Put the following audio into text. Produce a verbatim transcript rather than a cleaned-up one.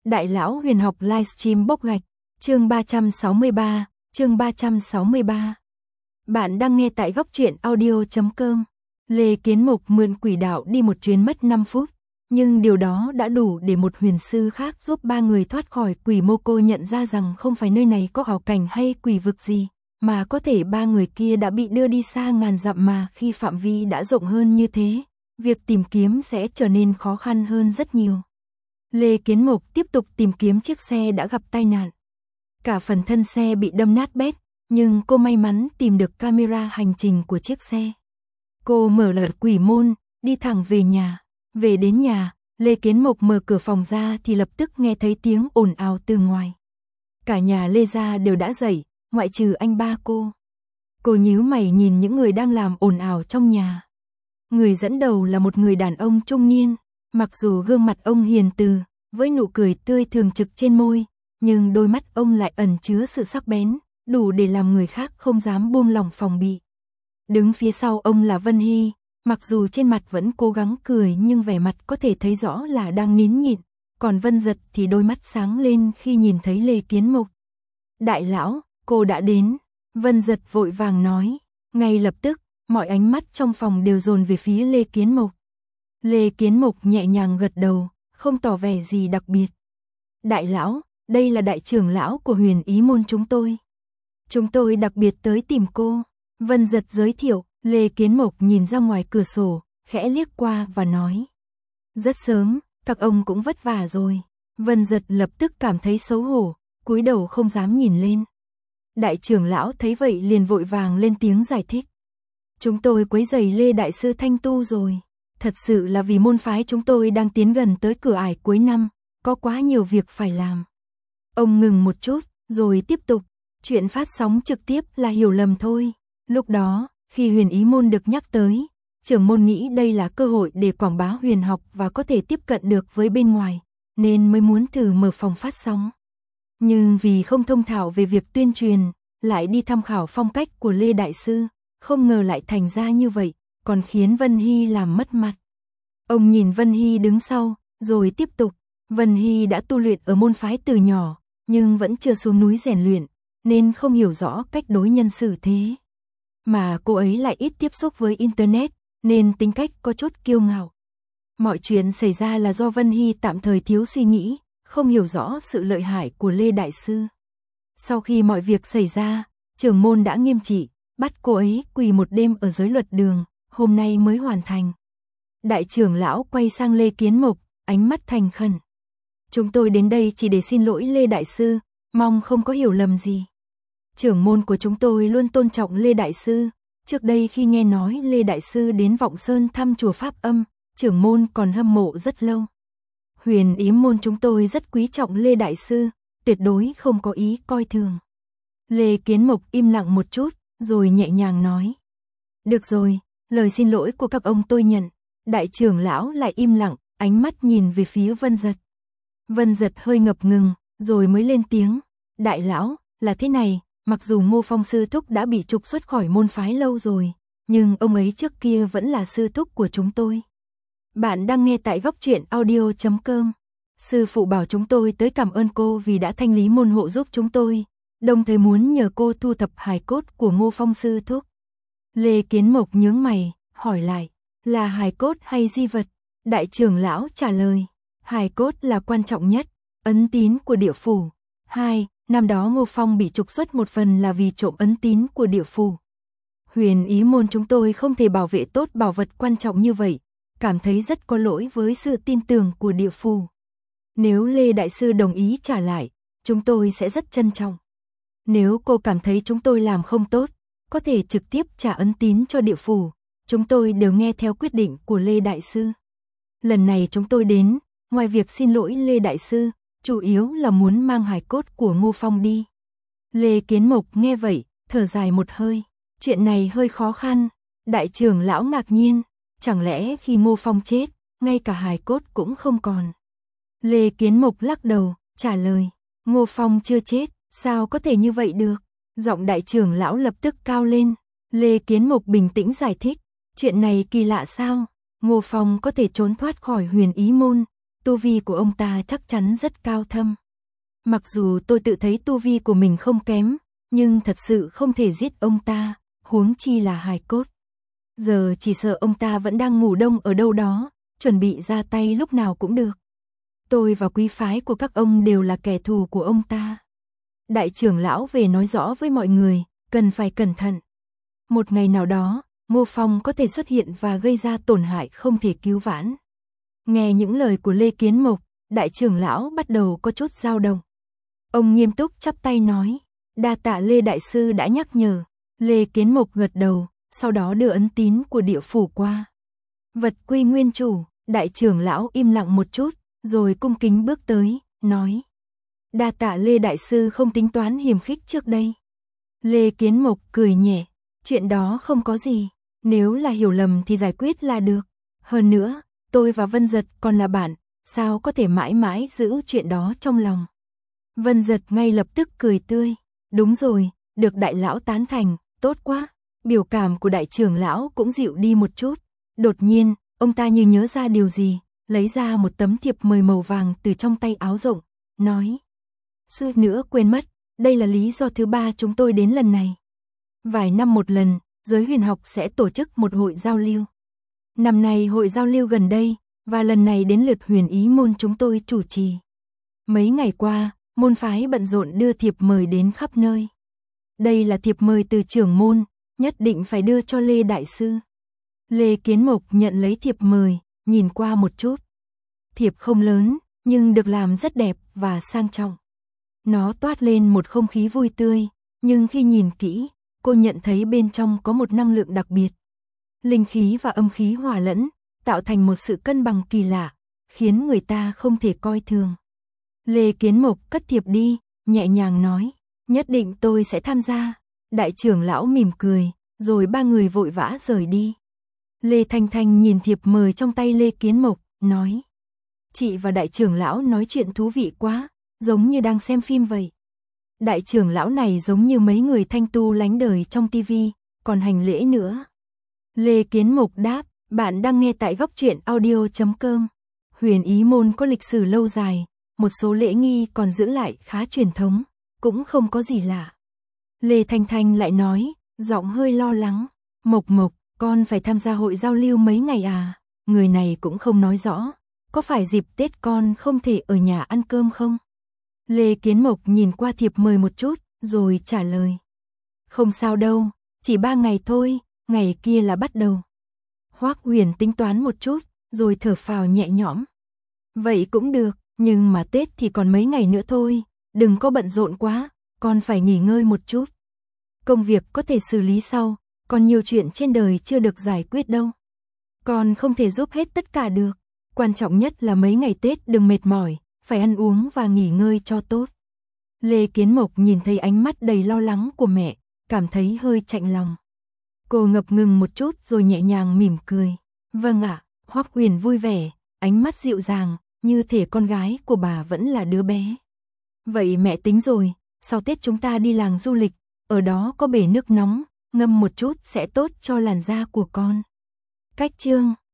Đại lão huyền học livestream bốc gạch, chương ba trăm sáu mươi ba, chương ba trăm sáu mươi ba. Bạn đang nghe tại góc truyện audio chấm com. Lê Kiến Mục mượn quỷ đạo đi một chuyến mất năm phút, nhưng điều đó đã đủ để một huyền sư khác giúp ba người thoát khỏi quỷ mô cô nhận ra rằng không phải nơi này có ảo cảnh hay quỷ vực gì, mà có thể ba người kia đã bị đưa đi xa ngàn dặm mà khi phạm vi đã rộng hơn như thế, việc tìm kiếm sẽ trở nên khó khăn hơn rất nhiều. Lê Kiến Mục tiếp tục tìm kiếm chiếc xe đã gặp tai nạn. Cả phần thân xe bị đâm nát bét, nhưng cô may mắn tìm được camera hành trình của chiếc xe. Cô mở lở quỷ môn, đi thẳng về nhà. Về đến nhà, Lê Kiến Mục mở cửa phòng ra thì lập tức nghe thấy tiếng ồn ào từ ngoài. Cả nhà Lê gia đều đã dậy, ngoại trừ anh ba cô. Cô nhíu mày nhìn những người đang làm ồn ào trong nhà. Người dẫn đầu là một người đàn ông trung niên, mặc dù gương mặt ông hiền từ, với nụ cười tươi thường trực trên môi, nhưng đôi mắt ông lại ẩn chứa sự sắc bén, đủ để làm người khác không dám buông lỏng phòng bị. Đứng phía sau ông là Vân Hy, mặc dù trên mặt vẫn cố gắng cười nhưng vẻ mặt có thể thấy rõ là đang nín nhịn, còn Vân Giật thì đôi mắt sáng lên khi nhìn thấy Lê Kiến Mục. Đại lão, cô đã đến, Vân Giật vội vàng nói, ngay lập tức, mọi ánh mắt trong phòng đều dồn về phía Lê Kiến Mục. Lê Kiến Mục nhẹ nhàng gật đầu, không tỏ vẻ gì đặc biệt. Đại lão, đây là đại trưởng lão của huyền ý môn chúng tôi. Chúng tôi đặc biệt tới tìm cô. Vân Giật giới thiệu, Lê Kiến Mục nhìn ra ngoài cửa sổ, khẽ liếc qua và nói. Rất sớm, các ông cũng vất vả rồi. Vân Giật lập tức cảm thấy xấu hổ, cúi đầu không dám nhìn lên. Đại trưởng lão thấy vậy liền vội vàng lên tiếng giải thích. Chúng tôi quấy rầy Lê Đại sư thanh tu rồi. Thật sự là vì môn phái chúng tôi đang tiến gần tới cửa ải cuối năm, có quá nhiều việc phải làm. Ông ngừng một chút, rồi tiếp tục, chuyện phát sóng trực tiếp là hiểu lầm thôi. Lúc đó, khi huyền ý môn được nhắc tới, trưởng môn nghĩ đây là cơ hội để quảng bá huyền học và có thể tiếp cận được với bên ngoài, nên mới muốn thử mở phòng phát sóng. Nhưng vì không thông thạo về việc tuyên truyền, lại đi tham khảo phong cách của Lê Đại sư, không ngờ lại thành ra như vậy, còn khiến Vân Hy làm mất mặt. Ông nhìn Vân Hy đứng sau, rồi tiếp tục, Vân Hy đã tu luyện ở môn phái từ nhỏ, nhưng vẫn chưa xuống núi rèn luyện, nên không hiểu rõ cách đối nhân xử thế. Mà cô ấy lại ít tiếp xúc với Internet, nên tính cách có chút kiêu ngạo. Mọi chuyện xảy ra là do Vân Hy tạm thời thiếu suy nghĩ, không hiểu rõ sự lợi hại của Lê Đại sư. Sau khi mọi việc xảy ra, trưởng môn đã nghiêm trị, bắt cô ấy quỳ một đêm ở giới luật đường, hôm nay mới hoàn thành. Đại trưởng lão quay sang Lê Kiến Mục, ánh mắt thành khẩn. Chúng tôi đến đây chỉ để xin lỗi Lê Đại sư, mong không có hiểu lầm gì. Trưởng môn của chúng tôi luôn tôn trọng Lê Đại sư, trước đây khi nghe nói Lê Đại sư đến Vọng Sơn thăm chùa Pháp Âm, trưởng môn còn hâm mộ rất lâu. Huyền ý môn chúng tôi rất quý trọng Lê Đại sư, tuyệt đối không có ý coi thường. Lê Kiến Mục im lặng một chút, rồi nhẹ nhàng nói. Được rồi, lời xin lỗi của các ông tôi nhận. Đại trưởng lão lại im lặng, ánh mắt nhìn về phía Vân Giật. Vân Giật hơi ngập ngừng, rồi mới lên tiếng. Đại lão, là thế này, mặc dù Ngô Phong sư thúc đã bị trục xuất khỏi môn phái lâu rồi, nhưng ông ấy trước kia vẫn là sư thúc của chúng tôi. Bạn đang nghe tại góc truyện audio chấm com. Sư phụ bảo chúng tôi tới cảm ơn cô vì đã thanh lý môn hộ giúp chúng tôi, đồng thời muốn nhờ cô thu thập hài cốt của Ngô Phong sư thúc. Lê Kiến Mục nhướng mày, hỏi lại, là hài cốt hay di vật? Đại trưởng lão trả lời, hài cốt là quan trọng nhất, ấn tín của địa phủ. Hai, năm đó Ngô Phong bị trục xuất một phần là vì trộm ấn tín của địa phủ. Huyền ý môn chúng tôi không thể bảo vệ tốt bảo vật quan trọng như vậy, cảm thấy rất có lỗi với sự tin tưởng của địa phủ. Nếu Lê Đại sư đồng ý trả lại, chúng tôi sẽ rất trân trọng. Nếu cô cảm thấy chúng tôi làm không tốt, có thể trực tiếp trả ấn tín cho địa phủ, chúng tôi đều nghe theo quyết định của Lê Đại sư. Lần này chúng tôi đến, ngoài việc xin lỗi Lê Đại sư, chủ yếu là muốn mang hài cốt của Ngô Phong đi. Lê Kiến Mục nghe vậy, thở dài một hơi, chuyện này hơi khó khăn. Đại trưởng lão ngạc nhiên, chẳng lẽ khi Ngô Phong chết, ngay cả hài cốt cũng không còn. Lê Kiến Mục lắc đầu, trả lời, Ngô Phong chưa chết, sao có thể như vậy được? Giọng đại trưởng lão lập tức cao lên. Lê Kiến Mục bình tĩnh giải thích, chuyện này kỳ lạ sao? Ngô Phong có thể trốn thoát khỏi huyền ý môn, tu vi của ông ta chắc chắn rất cao thâm. Mặc dù tôi tự thấy tu vi của mình không kém, nhưng thật sự không thể giết ông ta, huống chi là hài cốt. Giờ chỉ sợ ông ta vẫn đang ngủ đông ở đâu đó, chuẩn bị ra tay lúc nào cũng được. Tôi và quý phái của các ông đều là kẻ thù của ông ta. Đại trưởng lão về nói rõ với mọi người, cần phải cẩn thận. Một ngày nào đó, Ngô Phong có thể xuất hiện và gây ra tổn hại không thể cứu vãn. Nghe những lời của Lê Kiến Mục, đại trưởng lão bắt đầu có chút dao động. Ông nghiêm túc chắp tay nói, đa tạ Lê đại sư đã nhắc nhở. Lê Kiến Mục gật đầu, sau đó đưa ấn tín của địa phủ qua. Vật quy nguyên chủ, đại trưởng lão im lặng một chút, rồi cung kính bước tới, nói. Đa tạ Lê đại sư không tính toán hiềm khích trước đây. Lê Kiến Mục cười nhẹ, chuyện đó không có gì, nếu là hiểu lầm thì giải quyết là được. Hơn nữa, tôi và Vân Giật còn là bạn, sao có thể mãi mãi giữ chuyện đó trong lòng. Vân Giật ngay lập tức cười tươi, đúng rồi, được đại lão tán thành, tốt quá. Biểu cảm của đại trưởng lão cũng dịu đi một chút. Đột nhiên, ông ta như nhớ ra điều gì, lấy ra một tấm thiệp mời màu vàng từ trong tay áo rộng, nói. Suýt nữa quên mất, đây là lý do thứ ba chúng tôi đến lần này. Vài năm một lần, giới huyền học sẽ tổ chức một hội giao lưu. Năm nay hội giao lưu gần đây, và lần này đến lượt huyền ý môn chúng tôi chủ trì. Mấy ngày qua, môn phái bận rộn đưa thiệp mời đến khắp nơi. Đây là thiệp mời từ trưởng môn, nhất định phải đưa cho Lê đại sư. Lê Kiến Mục nhận lấy thiệp mời, nhìn qua một chút. Thiệp không lớn, nhưng được làm rất đẹp và sang trọng. Nó toát lên một không khí vui tươi, nhưng khi nhìn kỹ, cô nhận thấy bên trong có một năng lượng đặc biệt. Linh khí và âm khí hòa lẫn, tạo thành một sự cân bằng kỳ lạ, khiến người ta không thể coi thường. Lê Kiến Mục cất thiệp đi, nhẹ nhàng nói, nhất định tôi sẽ tham gia. Đại trưởng lão mỉm cười, rồi ba người vội vã rời đi. Lê Thanh Thanh nhìn thiệp mời trong tay Lê Kiến Mục, nói. Chị và đại trưởng lão nói chuyện thú vị quá, giống như đang xem phim vậy. Đại trưởng lão này giống như mấy người thanh tu lánh đời trong tivi, còn hành lễ nữa. Lê Kiến Mục đáp, bạn đang nghe tại góc truyện audio chấm com. Huyền ý môn có lịch sử lâu dài, một số lễ nghi còn giữ lại khá truyền thống, cũng không có gì lạ. Lê Thanh Thanh lại nói, giọng hơi lo lắng, Mộc Mộc, con phải tham gia hội giao lưu mấy ngày à? Người này cũng không nói rõ, có phải dịp Tết con không thể ở nhà ăn cơm không? Lê Kiến Mộc nhìn qua thiệp mời một chút, rồi trả lời. Không sao đâu, chỉ ba ngày thôi, ngày kia là bắt đầu. Hoắc Huyền tính toán một chút, rồi thở phào nhẹ nhõm. Vậy cũng được, nhưng mà Tết thì còn mấy ngày nữa thôi, đừng có bận rộn quá, con phải nghỉ ngơi một chút. Công việc có thể xử lý sau, còn nhiều chuyện trên đời chưa được giải quyết đâu. Con không thể giúp hết tất cả được, quan trọng nhất là mấy ngày Tết đừng mệt mỏi, phải ăn uống và nghỉ ngơi cho tốt. Lê Kiến Mộc nhìn thấy ánh mắt đầy lo lắng của mẹ, cảm thấy hơi chạnh lòng. Cô ngập ngừng một chút rồi nhẹ nhàng mỉm cười. Vâng ạ, Hoắc Huyền vui vẻ, ánh mắt dịu dàng, như thể con gái của bà vẫn là đứa bé. Vậy mẹ tính rồi, sau Tết chúng ta đi làng du lịch, ở đó có bể nước nóng, ngâm một chút sẽ tốt cho làn da của con. Cách chương